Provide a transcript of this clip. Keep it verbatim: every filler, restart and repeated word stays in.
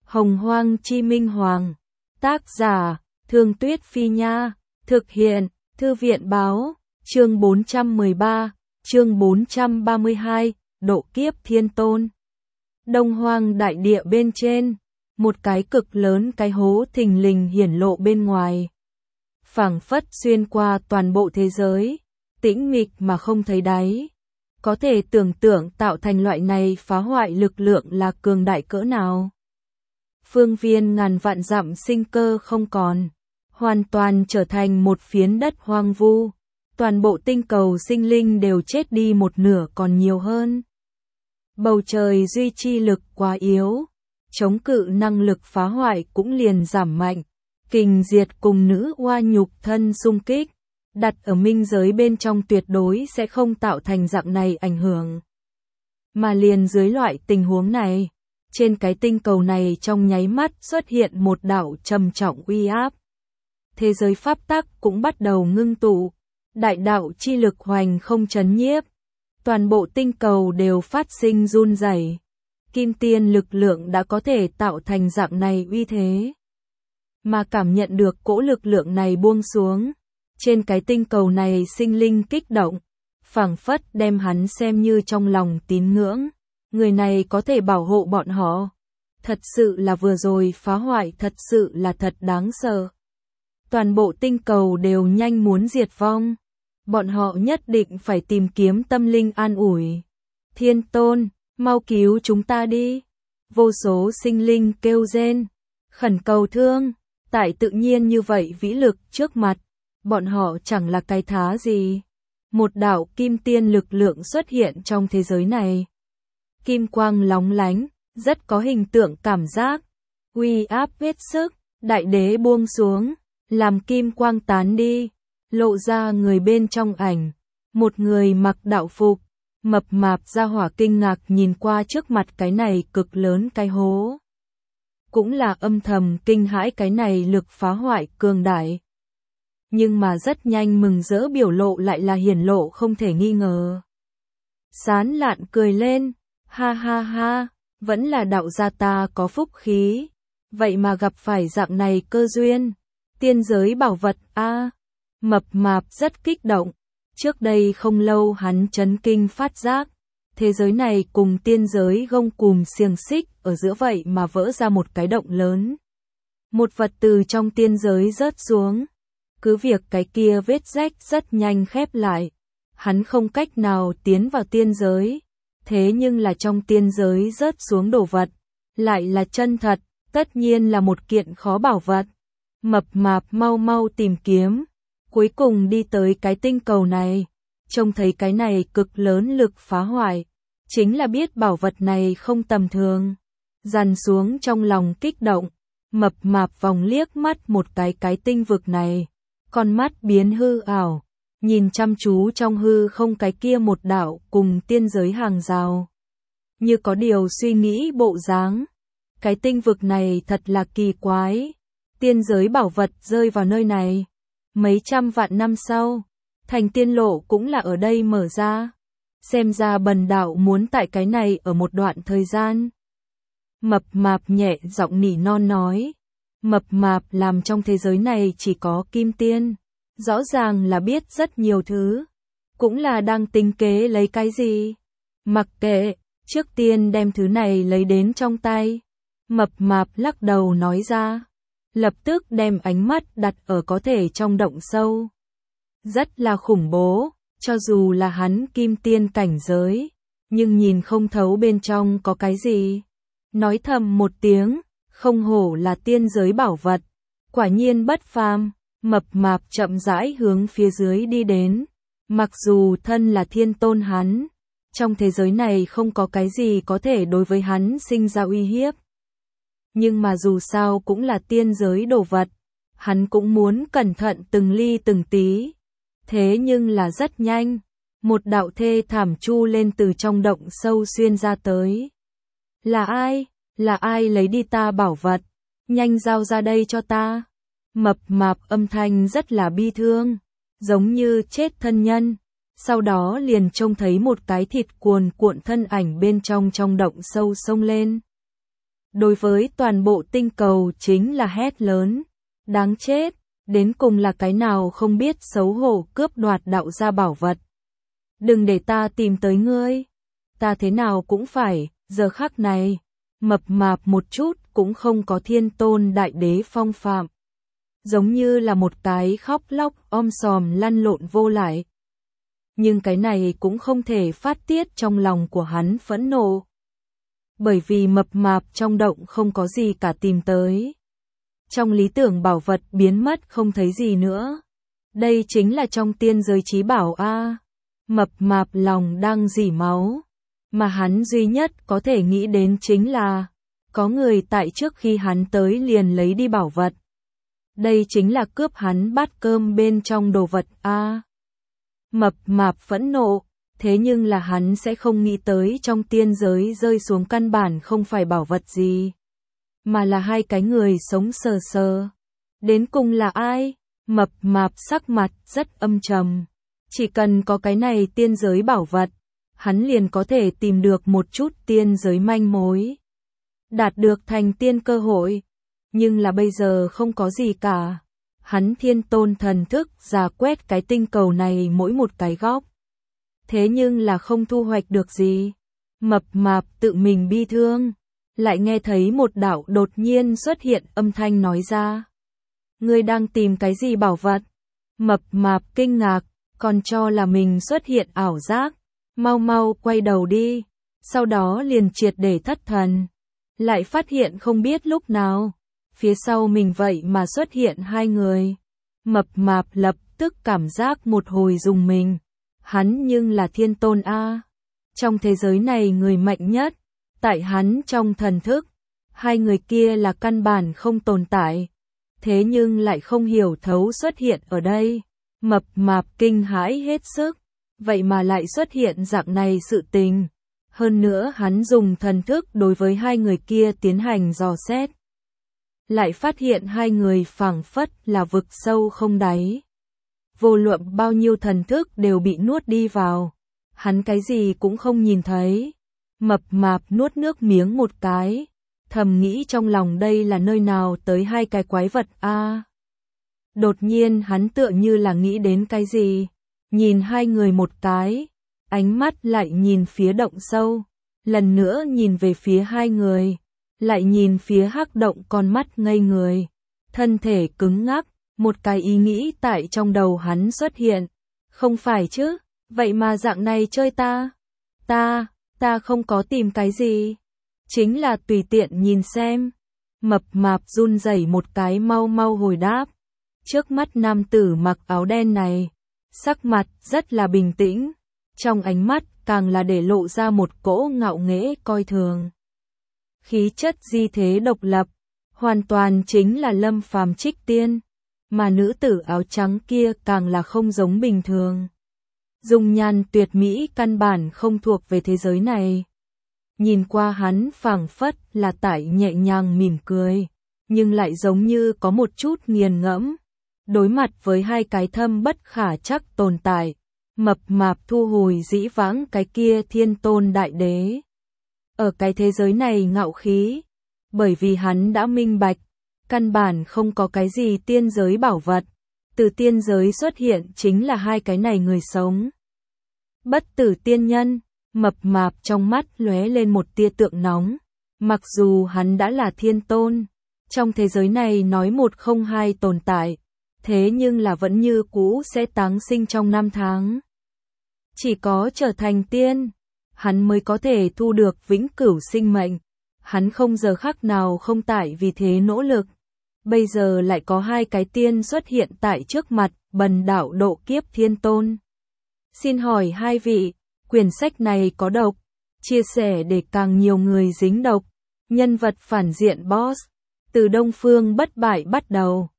Hồng Hoang Chi Minh Hoàng. Tác giả, Thương Tuyết Phi Nha. Thực hiện, Thư viện Báo. Chương bốn trăm mười ba, chương bốn trăm ba mươi hai, Độ Kiếp Thiên Tôn. Đông Hoang đại địa bên trên, một cái cực lớn cái hố thình lình hiển lộ bên ngoài. Phảng phất xuyên qua toàn bộ thế giới, tĩnh mịch mà không thấy đáy. Có thể tưởng tượng tạo thành loại này phá hoại lực lượng là cường đại cỡ nào. Phương viên ngàn vạn dặm sinh cơ không còn, hoàn toàn trở thành một phiến đất hoang vu. Toàn bộ tinh cầu sinh linh đều chết đi một nửa còn nhiều hơn. Bầu trời duy trì lực quá yếu, chống cự năng lực phá hoại cũng liền giảm mạnh. Kình diệt cùng nữ oa nhục thân xung kích, đặt ở minh giới bên trong tuyệt đối sẽ không tạo thành dạng này ảnh hưởng. Mà liền dưới loại tình huống này, trên cái tinh cầu này trong nháy mắt xuất hiện một đạo trầm trọng uy áp. Thế giới pháp tắc cũng bắt đầu ngưng tụ, đại đạo chi lực hoành không chấn nhiếp. Toàn bộ tinh cầu đều phát sinh run rẩy. Kim tiên lực lượng đã có thể tạo thành dạng này uy thế. Mà cảm nhận được cỗ lực lượng này buông xuống, trên cái tinh cầu này sinh linh kích động, phảng phất đem hắn xem như trong lòng tín ngưỡng, người này có thể bảo hộ bọn họ. Thật sự là vừa rồi phá hoại, thật sự là thật đáng sợ. Toàn bộ tinh cầu đều nhanh muốn diệt vong, bọn họ nhất định phải tìm kiếm tâm linh an ủi. Thiên Tôn, mau cứu chúng ta đi. Vô số sinh linh kêu rên, khẩn cầu thương. Tại tự nhiên như vậy vĩ lực trước mặt, bọn họ chẳng là cái thá gì. Một đạo kim tiên lực lượng xuất hiện trong thế giới này. Kim quang lóng lánh, rất có hình tượng cảm giác. Uy áp hết sức, đại đế buông xuống, làm kim quang tán đi, lộ ra người bên trong ảnh. Một người mặc đạo phục, mập mạp ra hỏa kinh ngạc nhìn qua trước mặt cái này cực lớn cái hố. Cũng là âm thầm kinh hãi cái này lực phá hoại cường đại. Nhưng mà rất nhanh mừng rỡ biểu lộ lại là hiển lộ không thể nghi ngờ. Sán lạn cười lên, ha ha ha, vẫn là đạo gia ta có phúc khí. Vậy mà gặp phải dạng này cơ duyên, tiên giới bảo vật a. Mập mạp rất kích động, trước đây không lâu hắn chấn kinh phát giác. Thế giới này cùng tiên giới gông cùm xiềng xích ở giữa vậy mà vỡ ra một cái động lớn. Một vật từ trong tiên giới rớt xuống. Cứ việc cái kia vết rách rất nhanh khép lại. Hắn không cách nào tiến vào tiên giới. Thế nhưng là trong tiên giới rớt xuống đồ vật. Lại là chân thật, tất nhiên là một kiện khó bảo vật. Mập mạp mau mau tìm kiếm. Cuối cùng đi tới cái tinh cầu này. Trông thấy cái này cực lớn lực phá hoại, chính là biết bảo vật này không tầm thường. Dằn xuống trong lòng kích động, mập mạp vòng liếc mắt một cái cái tinh vực này, con mắt biến hư ảo, nhìn chăm chú trong hư không cái kia một đạo cùng tiên giới hàng rào. Như có điều suy nghĩ bộ dáng, cái tinh vực này thật là kỳ quái, tiên giới bảo vật rơi vào nơi này, mấy trăm vạn năm sau. Thành tiên lộ cũng là ở đây mở ra. Xem ra bần đạo muốn tại cái này ở một đoạn thời gian. Mập mạp nhẹ giọng nỉ non nói. Mập mạp làm trong thế giới này chỉ có kim tiên. Rõ ràng là biết rất nhiều thứ. Cũng là đang tính kế lấy cái gì. Mặc kệ, trước tiên đem thứ này lấy đến trong tay. Mập mạp lắc đầu nói ra. Lập tức đem ánh mắt đặt ở có thể trong động sâu. Rất là khủng bố, cho dù là hắn kim tiên cảnh giới, nhưng nhìn không thấu bên trong có cái gì. Nói thầm một tiếng, không hổ là tiên giới bảo vật, quả nhiên bất phàm. Mập mạp chậm rãi hướng phía dưới đi đến, mặc dù thân là thiên tôn hắn, trong thế giới này không có cái gì có thể đối với hắn sinh ra uy hiếp. Nhưng mà dù sao cũng là tiên giới đồ vật, hắn cũng muốn cẩn thận từng ly từng tí. Thế nhưng là rất nhanh, một đạo thê thảm chu lên từ trong động sâu xuyên ra tới. Là ai? Là ai lấy đi ta bảo vật? Nhanh giao ra đây cho ta. Mập mạp âm thanh rất là bi thương, giống như chết thân nhân. Sau đó liền trông thấy một cái thịt cuồn cuộn thân ảnh bên trong trong động sâu xông lên. đối với toàn bộ tinh cầu chính là hét lớn. Đáng chết, đến cùng là cái nào không biết xấu hổ cướp đoạt đạo gia bảo vật. Đừng để ta tìm tới ngươi. Ta thế nào cũng phải, giờ khắc này, mập mạp một chút cũng không có thiên tôn đại đế phong phạm. Giống như là một cái khóc lóc om sòm lăn lộn vô lại. Nhưng cái này cũng không thể phát tiết trong lòng của hắn phẫn nộ. Bởi vì mập mạp trong động không có gì cả tìm tới. Trong lý tưởng bảo vật biến mất không thấy gì nữa. Đây chính là trong tiên giới chí bảo a. Mập mạp lòng đang rỉ máu. Mà hắn duy nhất có thể nghĩ đến chính là có người tại trước khi hắn tới liền lấy đi bảo vật. Đây chính là cướp hắn bát cơm bên trong đồ vật a. Mập mạp phẫn nộ, thế nhưng là hắn sẽ không nghĩ tới trong tiên giới rơi xuống căn bản không phải bảo vật gì, mà là hai cái người sống sờ sờ. Đến cùng là ai? Mập mạp sắc mặt rất âm trầm. Chỉ cần có cái này tiên giới bảo vật, hắn liền có thể tìm được một chút tiên giới manh mối, đạt được thành tiên cơ hội. Nhưng là bây giờ không có gì cả. Hắn thiên tôn thần thức rà quét cái tinh cầu này mỗi một cái góc. Thế nhưng là không thu hoạch được gì. Mập mạp tự mình bi thương. Lại nghe thấy một đạo đột nhiên xuất hiện âm thanh nói ra. Ngươi đang tìm cái gì bảo vật? Mập mạp kinh ngạc, còn cho là mình xuất hiện ảo giác. Mau mau quay đầu đi. Sau đó liền triệt để thất thần. Lại phát hiện không biết lúc nào. Phía sau mình vậy mà xuất hiện hai người. Mập mạp lập tức cảm giác một hồi rùng mình. Hắn nhưng là thiên tôn a. Trong thế giới này người mạnh nhất. Tại hắn trong thần thức. Hai người kia là căn bản không tồn tại. Thế nhưng lại không hiểu thấu xuất hiện ở đây. Mập mạp kinh hãi hết sức. Vậy mà lại xuất hiện dạng này sự tình. Hơn nữa hắn dùng thần thức đối với hai người kia tiến hành dò xét. Lại phát hiện hai người phảng phất là vực sâu không đáy. Vô luận bao nhiêu thần thức đều bị nuốt đi vào. Hắn cái gì cũng không nhìn thấy. Mập mạp nuốt nước miếng một cái. Thầm nghĩ trong lòng đây là nơi nào tới hai cái quái vật a. À, đột nhiên hắn tựa như là nghĩ đến cái gì. Nhìn hai người một cái. Ánh mắt lại nhìn phía động sâu. Lần nữa nhìn về phía hai người. Lại nhìn phía hắc động con mắt ngây người. Thân thể cứng ngắc. Một cái ý nghĩ tại trong đầu hắn xuất hiện. Không phải chứ, vậy mà dạng này chơi ta. Ta, ta không có tìm cái gì. Chính là tùy tiện nhìn xem. Mập mạp run rẩy một cái mau mau hồi đáp. Trước mắt nam tử mặc áo đen này. Sắc mặt rất là bình tĩnh. Trong ánh mắt càng là để lộ ra một cỗ ngạo nghễ coi thường. Khí chất di thế độc lập. Hoàn toàn chính là Lâm Phàm trích tiên. Mà nữ tử áo trắng kia càng là không giống bình thường. Dung nhan tuyệt mỹ căn bản không thuộc về thế giới này. Nhìn qua hắn phảng phất là tại nhẹ nhàng mỉm cười. Nhưng lại giống như có một chút nghiền ngẫm. Đối mặt với hai cái thâm bất khả chắc tồn tại. Mập mạp thu hồi dĩ vãng cái kia thiên tôn đại đế. Ở cái thế giới này ngạo khí. Bởi vì hắn đã minh bạch. Căn bản không có cái gì tiên giới bảo vật. Từ tiên giới xuất hiện chính là hai cái này người sống. Bất tử tiên nhân. Mập mạp trong mắt lóe lên một tia tượng nóng. Mặc dù hắn đã là thiên tôn. Trong thế giới này nói một không hai tồn tại. Thế nhưng là vẫn như cũ sẽ táng sinh trong năm tháng. Chỉ có trở thành tiên. Hắn mới có thể thu được vĩnh cửu sinh mệnh. Hắn không giờ khắc nào không tại vì thế nỗ lực. Bây giờ lại có hai cái tiên xuất hiện tại trước mặt, bần đạo độ kiếp thiên tôn. Xin hỏi hai vị, quyển sách này có độc, chia sẻ để càng nhiều người dính độc. Nhân vật phản diện boss, từ Đông Phương bất bại bắt đầu.